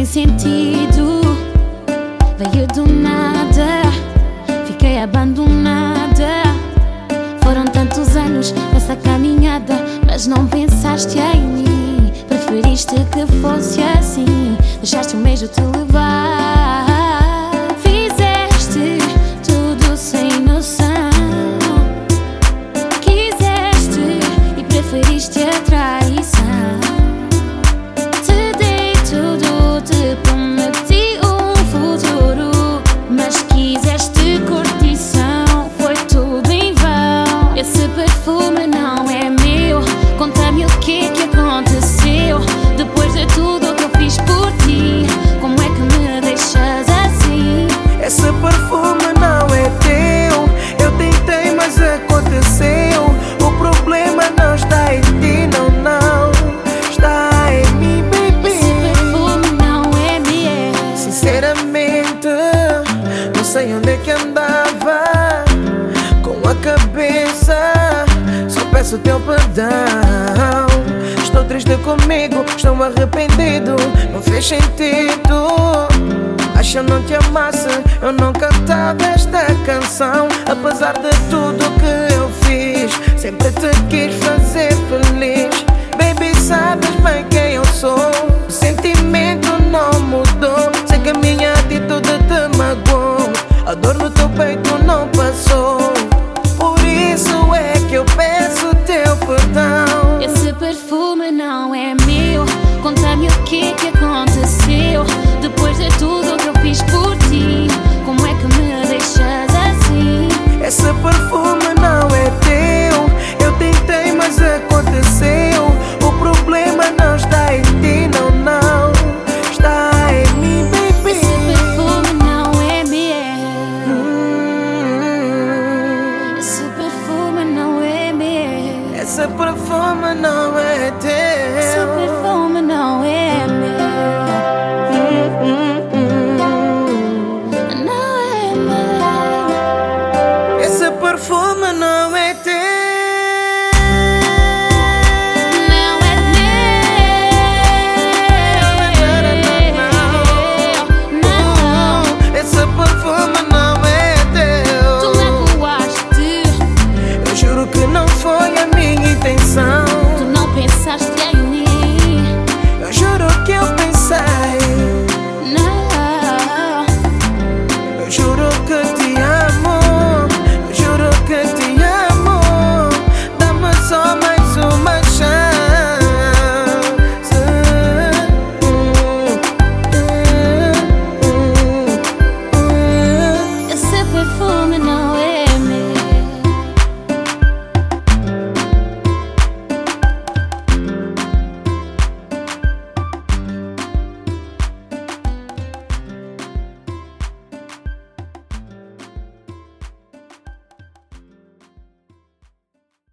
sentido, veio do nada, fiquei abandonada. Foram tantos anos nessa caminhada, mas não pensaste em mim. Preferiste que fosse assim, deixaste o mesmo te levar. Fizeste tudo sem noção, quiseste e preferiste a traição. Te dei tudo, te prometi um futuro, mas quiseste curtição, foi tudo em vão. Esse perfume não é meu, conta-me o que aconteceu. Depois de tudo que eu fiz por ti, como é que me deixas assim? Esse perfume não é teu, eu tentei mas aconteceu. O problema não está em ti, não está em mim, baby. Esse perfume não é meu. Sinceramente, não sei onde é que andava com a cabeça, só peço teu perdão. Estou triste comigo, estou arrependido, não fez sentido. Acho que eu não te amasse, eu não cantava esta canção. Apesar de tudo que eu fiz, sempre te quis fazer feliz. Baby, sabes bem quem eu sou, o sentimento não mudou. Sei que a minha atitude te magoou, a dor no teu peito não passou. Por isso é que eu peço teu perdão. Esse perfume não é meu, conta-me o que aconteceu. Depois de tudo que eu fiz por ti, como é que me deixas assim? Esse perfume não é teu, eu tentei mas aconteceu. O problema não está em ti, não está em mim, baby. Esse perfume não é meu. Esse perfume não é meu. Esse perfume não é teu.